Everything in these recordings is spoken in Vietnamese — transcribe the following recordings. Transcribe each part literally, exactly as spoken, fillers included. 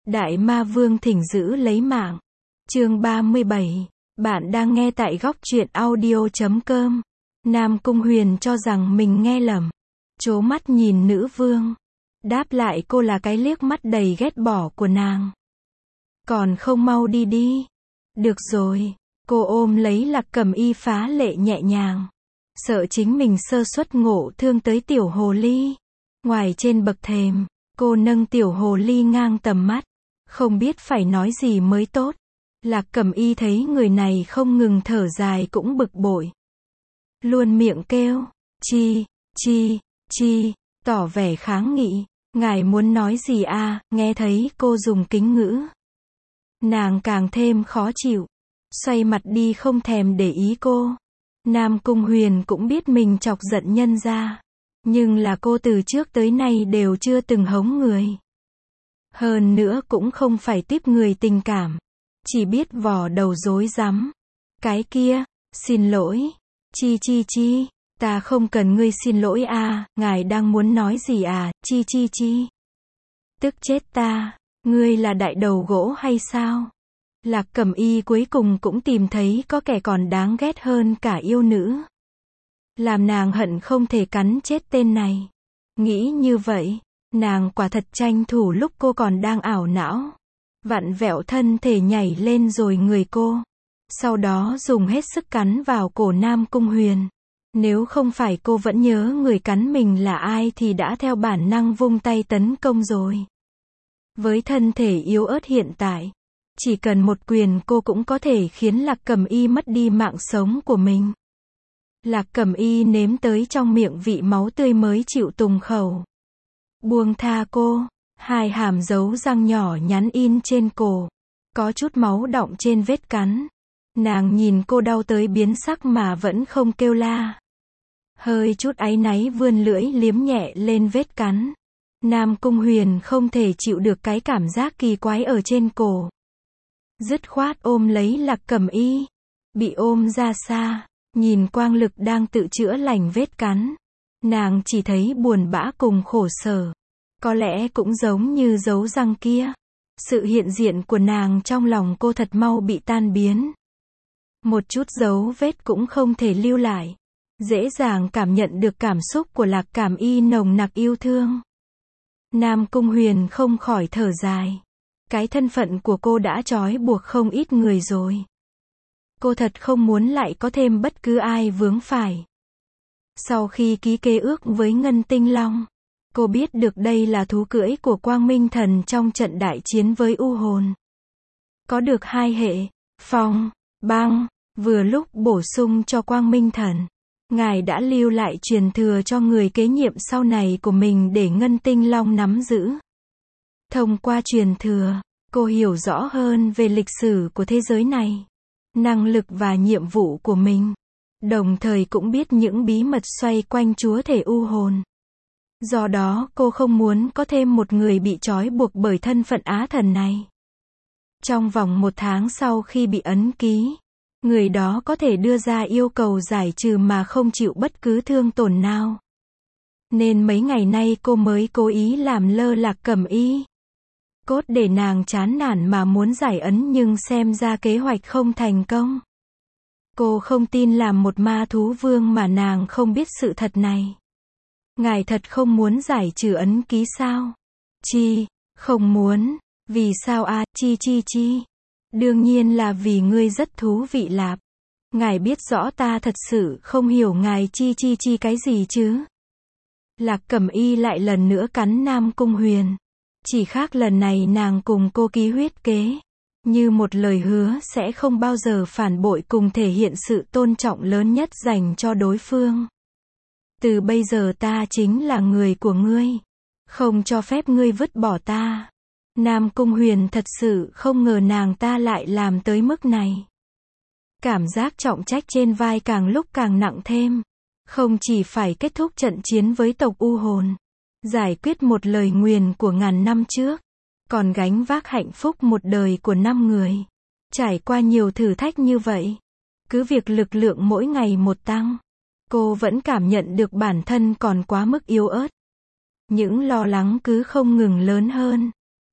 Đại Ma Vương thỉnh giữ lấy mạng. Chương ba mươi bảy. Bạn đang nghe tại góc truyện audio chấm com. Nam Cung Huyền cho rằng mình nghe lầm. Trố mắt nhìn nữ vương. Đáp lại cô là cái liếc mắt đầy ghét bỏ của nàng. Còn không mau đi đi. Được rồi. Cô ôm lấy Lạc Cẩm Y phá lệ nhẹ nhàng. Sợ chính mình sơ suất ngộ thương tới tiểu hồ ly. Ngoài trên bậc thềm, cô nâng tiểu hồ ly ngang tầm mắt. Không biết phải nói gì mới tốt. Lạc Cẩm Y thấy người này không ngừng thở dài cũng bực bội. Luôn miệng kêu, chi, chi, chi, tỏ vẻ kháng nghị. Ngài muốn nói gì à, nghe thấy cô dùng kính ngữ. Nàng càng thêm khó chịu. Xoay mặt đi không thèm để ý cô. Nam Cung Huyền cũng biết mình chọc giận nhân ra. Nhưng là cô từ trước tới nay đều chưa từng hống người. Hơn nữa cũng không phải tiếp người tình cảm. Chỉ biết vò đầu rối rắm. Cái kia, xin lỗi. Chi chi chi, ta không cần ngươi xin lỗi à, ngài đang muốn nói gì à, chi chi chi. Tức chết ta, ngươi là đại đầu gỗ hay sao? Lạc Cẩm Y cuối cùng cũng tìm thấy có kẻ còn đáng ghét hơn cả yêu nữ. Làm nàng hận không thể cắn chết tên này. Nghĩ như vậy, nàng quả thật tranh thủ lúc cô còn đang ảo não. Vặn vẹo thân thể nhảy lên rồi người cô. Sau đó dùng hết sức cắn vào cổ Nam Cung Huyền. Nếu không phải cô vẫn nhớ người cắn mình là ai thì đã theo bản năng vung tay tấn công rồi. Với thân thể yếu ớt hiện tại, chỉ cần một quyền cô cũng có thể khiến Lạc Cẩm Y mất đi mạng sống của mình. Lạc Cẩm Y nếm tới trong miệng vị máu tươi mới chịu tùng khẩu. Buông tha cô, hai hàm dấu răng nhỏ nhắn in trên cổ. Có chút máu đọng trên vết cắn. Nàng nhìn cô đau tới biến sắc mà vẫn không kêu la. Hơi chút áy náy vươn lưỡi liếm nhẹ lên vết cắn. Nam Cung Huyền không thể chịu được cái cảm giác kỳ quái ở trên cổ. Dứt khoát ôm lấy Lạc Cẩm Y. Bị ôm ra xa, nhìn quang lực đang tự chữa lành vết cắn. Nàng chỉ thấy buồn bã cùng khổ sở. Có lẽ cũng giống như dấu răng kia. Sự hiện diện của nàng trong lòng cô thật mau bị tan biến. Một chút dấu vết cũng không thể lưu lại. Dễ dàng cảm nhận được cảm xúc của Lạc Cẩm Y nồng nặc yêu thương. Nam Cung Huyền không khỏi thở dài. Cái thân phận của cô đã trói buộc không ít người rồi. Cô thật không muốn lại có thêm bất cứ ai vướng phải. Sau khi ký kế ước với Ngân Tinh Long, cô biết được đây là thú cưỡi của Quang Minh Thần trong trận đại chiến với U Hồn. Có được hai hệ, phong, băng, vừa lúc bổ sung cho Quang Minh Thần. Ngài đã lưu lại truyền thừa cho người kế nhiệm sau này của mình để Ngân Tinh Long nắm giữ. Thông qua truyền thừa, cô hiểu rõ hơn về lịch sử của thế giới này, năng lực và nhiệm vụ của mình. Đồng thời cũng biết những bí mật xoay quanh chúa thể U Hồn. Do đó cô không muốn có thêm một người bị trói buộc bởi thân phận á thần này. Trong vòng một tháng sau khi bị ấn ký, người đó có thể đưa ra yêu cầu giải trừ mà không chịu bất cứ thương tổn nào. Nên mấy ngày nay cô mới cố ý làm lơ Lạc Cẩm Y. Cốt để nàng chán nản mà muốn giải ấn nhưng xem ra kế hoạch không thành công. Cô không tin làm một ma thú vương mà nàng không biết sự thật này. Ngài thật không muốn giải trừ ấn ký sao? Chi, không muốn. Vì sao à, chi chi chi? Đương nhiên là vì ngươi rất thú vị lạp. Ngài biết rõ ta thật sự không hiểu ngài chi chi chi cái gì chứ? Lạc Cẩm Y lại lần nữa cắn Nam Cung Huyền. Chỉ khác lần này nàng cùng cô ký huyết kế. Như một lời hứa sẽ không bao giờ phản bội cùng thể hiện sự tôn trọng lớn nhất dành cho đối phương. Từ bây giờ ta chính là người của ngươi. Không cho phép ngươi vứt bỏ ta. Nam Cung Huyền thật sự không ngờ nàng ta lại làm tới mức này. Cảm giác trọng trách trên vai càng lúc càng nặng thêm. Không chỉ phải kết thúc trận chiến với tộc U Hồn, giải quyết một lời nguyền của ngàn năm trước, còn gánh vác hạnh phúc một đời của năm người. Trải qua nhiều thử thách như vậy, cứ việc lực lượng mỗi ngày một tăng, cô vẫn cảm nhận được bản thân còn quá mức yếu ớt. Những lo lắng cứ không ngừng lớn hơn.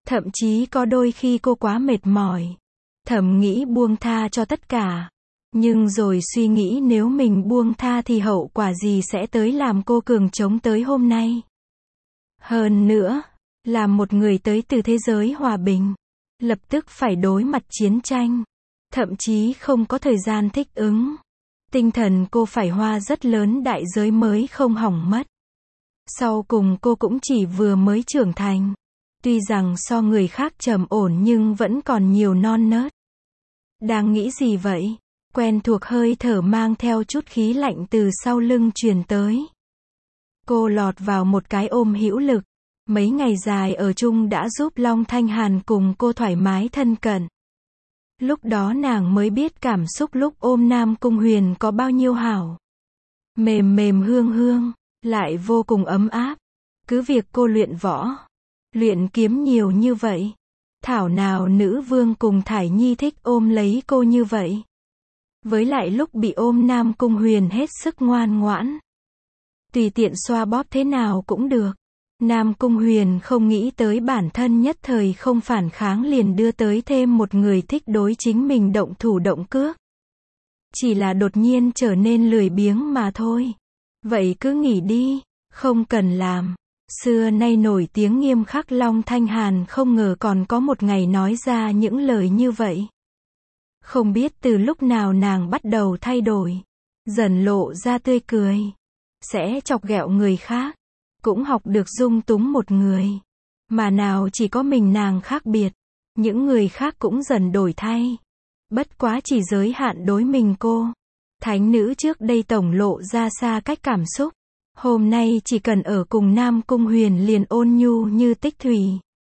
Thậm chí có đôi khi cô quá mệt mỏi, thầm nghĩ buông tha cho tất cả. Nhưng rồi suy nghĩ nếu mình buông tha thì hậu quả gì sẽ tới làm cô cường chống tới hôm nay. Hơn nữa, là một người tới từ thế giới hòa bình, lập tức phải đối mặt chiến tranh, thậm chí không có thời gian thích ứng. Tinh thần cô phải hoa rất lớn đại giới mới không hỏng mất. Sau cùng cô cũng chỉ vừa mới trưởng thành. Tuy rằng so người khác trầm ổn nhưng vẫn còn nhiều non nớt. Đang nghĩ gì vậy? Quen thuộc hơi thở mang theo chút khí lạnh từ sau lưng truyền tới. Cô lọt vào một cái ôm hữu lực. Mấy ngày dài ở chung đã giúp Long Thanh Hàn cùng cô thoải mái thân cận. Lúc đó nàng mới biết cảm xúc lúc ôm Nam Cung Huyền có bao nhiêu hảo. Mềm mềm hương hương, lại vô cùng ấm áp. Cứ việc cô luyện võ, luyện kiếm nhiều như vậy, thảo nào nữ vương cùng Thải Nhi thích ôm lấy cô như vậy. Với lại lúc bị ôm Nam Cung Huyền hết sức ngoan ngoãn. Tùy tiện xoa bóp thế nào cũng được. Nam Cung Huyền không nghĩ tới bản thân nhất thời không phản kháng liền đưa tới thêm một người thích đối chính mình động thủ động cước. Chỉ là đột nhiên trở nên lười biếng mà thôi. Vậy cứ nghỉ đi, không cần làm. Xưa nay nổi tiếng nghiêm khắc Long Thanh Hàn không ngờ còn có một ngày nói ra những lời như vậy. Không biết từ lúc nào nàng bắt đầu thay đổi, dần lộ ra tươi cười, sẽ chọc ghẹo người khác, cũng học được dung túng một người, mà nào chỉ có mình nàng khác biệt, những người khác cũng dần đổi thay. Bất quá chỉ giới hạn đối mình cô. Thánh nữ trước đây tổng lộ ra xa cách cảm xúc, hôm nay chỉ cần ở cùng Nam Cung Huyền liền ôn nhu như tích thủy.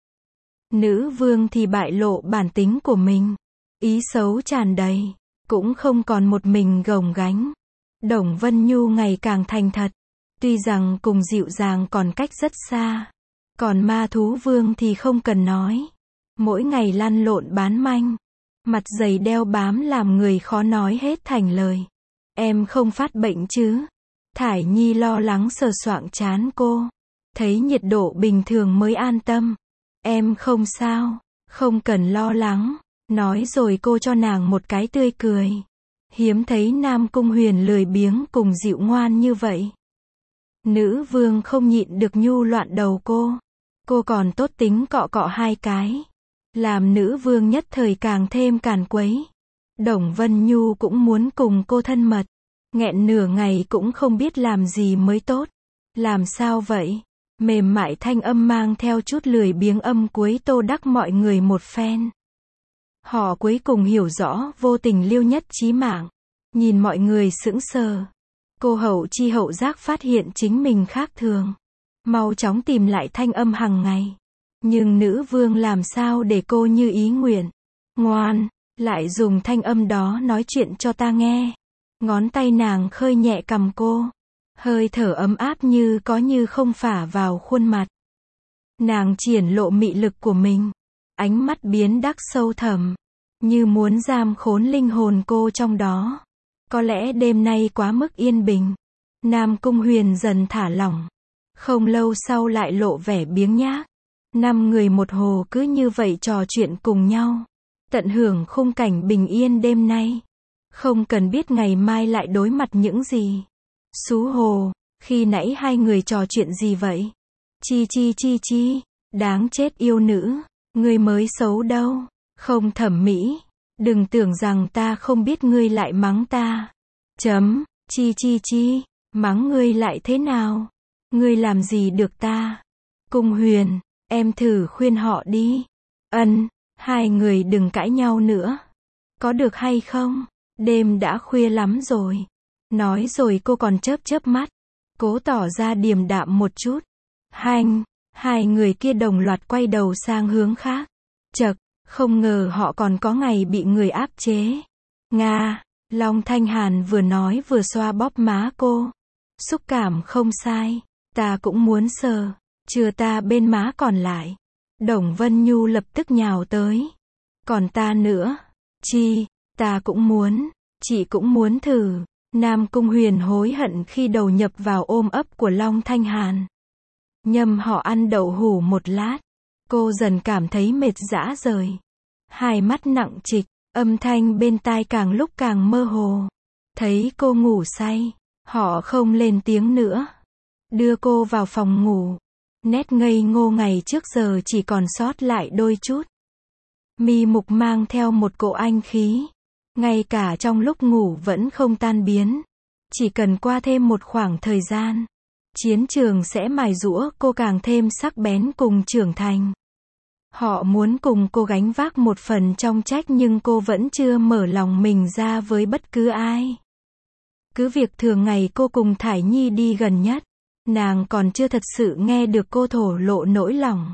Nữ vương thì bại lộ bản tính của mình, ý xấu tràn đầy, cũng không còn một mình gồng gánh. Đồng Vân Nhu ngày càng thành thật, tuy rằng cùng dịu dàng còn cách rất xa. Còn ma thú vương thì không cần nói, mỗi ngày lăn lộn bán manh, mặt dày đeo bám làm người khó nói hết thành lời. Em không phát bệnh chứ? Thải Nhi lo lắng sờ soạng trán cô, thấy nhiệt độ bình thường mới an tâm. Em không sao, không cần lo lắng. Nói rồi cô cho nàng một cái tươi cười. Hiếm thấy Nam Cung Huyền lười biếng cùng dịu ngoan như vậy. Nữ vương không nhịn được nhu loạn đầu cô. Cô còn tốt tính cọ cọ hai cái, làm nữ vương nhất thời càng thêm càn quấy. Đồng Vân Nhu cũng muốn cùng cô thân mật, nghẹn nửa ngày cũng không biết làm gì mới tốt. Làm sao vậy? Mềm mại thanh âm mang theo chút lười biếng âm cuối tô đắc mọi người một phen. Họ cuối cùng hiểu rõ vô tình liêu nhất chí mạng. Nhìn mọi người sững sờ. Cô hậu chi hậu giác phát hiện chính mình khác thường. Mau chóng tìm lại thanh âm hằng ngày. Nhưng nữ vương làm sao để cô như ý nguyện. Ngoan, lại dùng thanh âm đó nói chuyện cho ta nghe. Ngón tay nàng khơi nhẹ cằm cô. Hơi thở ấm áp như có như không phả vào khuôn mặt. Nàng triển lộ mị lực của mình. Ánh mắt biến đắc sâu thẳm, như muốn giam khốn linh hồn cô trong đó. Có lẽ đêm nay quá mức yên bình. Nam Cung Huyền dần thả lỏng. Không lâu sau lại lộ vẻ biếng nhác. Năm người một hồ cứ như vậy trò chuyện cùng nhau. Tận hưởng khung cảnh bình yên đêm nay. Không cần biết ngày mai lại đối mặt những gì. Xú hồ, khi nãy hai người trò chuyện gì vậy? Chi chi chi chi, đáng chết yêu nữ. Ngươi mới xấu đâu, không thẩm mỹ. Đừng tưởng rằng ta không biết ngươi lại mắng ta. Chấm, chi chi chi, mắng ngươi lại thế nào? Ngươi làm gì được ta? Cung Huyền, em thử khuyên họ đi. Ân, hai người đừng cãi nhau nữa. Có được hay không? Đêm đã khuya lắm rồi. Nói rồi cô còn chớp chớp mắt, cố tỏ ra điềm đạm một chút. Hanh, hai người kia đồng loạt quay đầu sang hướng khác. Chậc, không ngờ họ còn có ngày bị người áp chế. Nga, Long Thanh Hàn vừa nói vừa xoa bóp má cô. Xúc cảm không sai, ta cũng muốn sờ, chừa ta bên má còn lại. Đồng Vân Nhu lập tức nhào tới. Còn ta nữa, chi, ta cũng muốn, chị cũng muốn thử. Nam Cung Huyền hối hận khi đầu nhập vào ôm ấp của Long Thanh Hàn. Nhâm họ ăn đậu hủ một lát. Cô dần cảm thấy mệt rã rời. Hai mắt nặng trịch, âm thanh bên tai càng lúc càng mơ hồ. Thấy cô ngủ say, họ không lên tiếng nữa. Đưa cô vào phòng ngủ. Nét ngây ngô ngày trước giờ chỉ còn sót lại đôi chút. Mi mục mang theo một cỗ anh khí. Ngay cả trong lúc ngủ vẫn không tan biến. Chỉ cần qua thêm một khoảng thời gian, chiến trường sẽ mài giũa cô càng thêm sắc bén cùng trưởng thành. Họ muốn cùng cô gánh vác một phần trong trách nhưng cô vẫn chưa mở lòng mình ra với bất cứ ai. Cứ việc thường ngày cô cùng Thải Nhi đi gần nhất, nàng còn chưa thật sự nghe được cô thổ lộ nỗi lòng.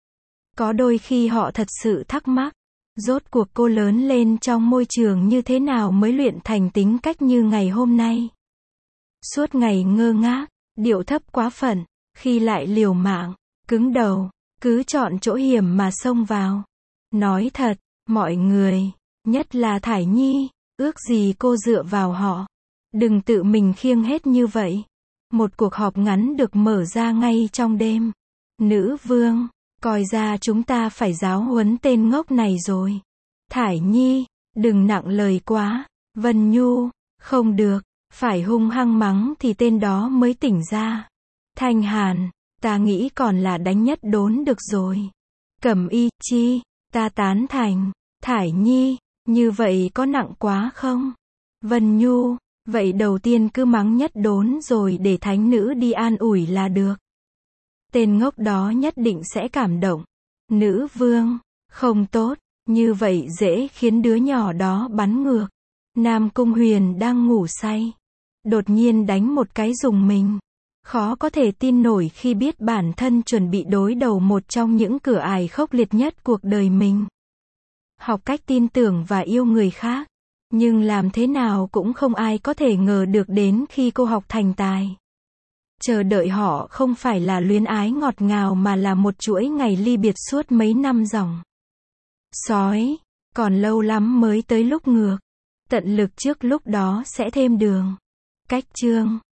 Có đôi khi họ thật sự thắc mắc, rốt cuộc cô lớn lên trong môi trường như thế nào mới luyện thành tính cách như ngày hôm nay. Suốt ngày ngơ ngác, điệu thấp quá phận, khi lại liều mạng, cứng đầu, cứ chọn chỗ hiểm mà xông vào. Nói thật, mọi người, nhất là Thải Nhi, ước gì cô dựa vào họ. Đừng tự mình khiêng hết như vậy. Một cuộc họp ngắn được mở ra ngay trong đêm. Nữ vương, coi ra chúng ta phải giáo huấn tên ngốc này rồi. Thải Nhi, đừng nặng lời quá. Vân Nhu, không được, phải hung hăng mắng thì tên đó mới tỉnh ra. Thanh Hàn, ta nghĩ còn là đánh nhất đốn được rồi. Cẩm Y Chi, ta tán thành. Thải Nhi, như vậy có nặng quá không? Vân Nhu, vậy đầu tiên cứ mắng nhất đốn rồi để thánh nữ đi an ủi là được. Tên ngốc đó nhất định sẽ cảm động. Nữ vương, không tốt, như vậy dễ khiến đứa nhỏ đó bắn ngược. Nam Cung Huyền đang ngủ say, đột nhiên đánh một cái rùng mình. Khó có thể tin nổi khi biết bản thân chuẩn bị đối đầu một trong những cửa ải khốc liệt nhất cuộc đời mình. Học cách tin tưởng và yêu người khác, nhưng làm thế nào cũng không ai có thể ngờ được đến khi cô học thành tài. Chờ đợi họ không phải là luyến ái ngọt ngào mà là một chuỗi ngày ly biệt suốt mấy năm dòng. Sói, còn lâu lắm mới tới lúc ngược. Tận lực trước lúc đó sẽ thêm đường. Cách chương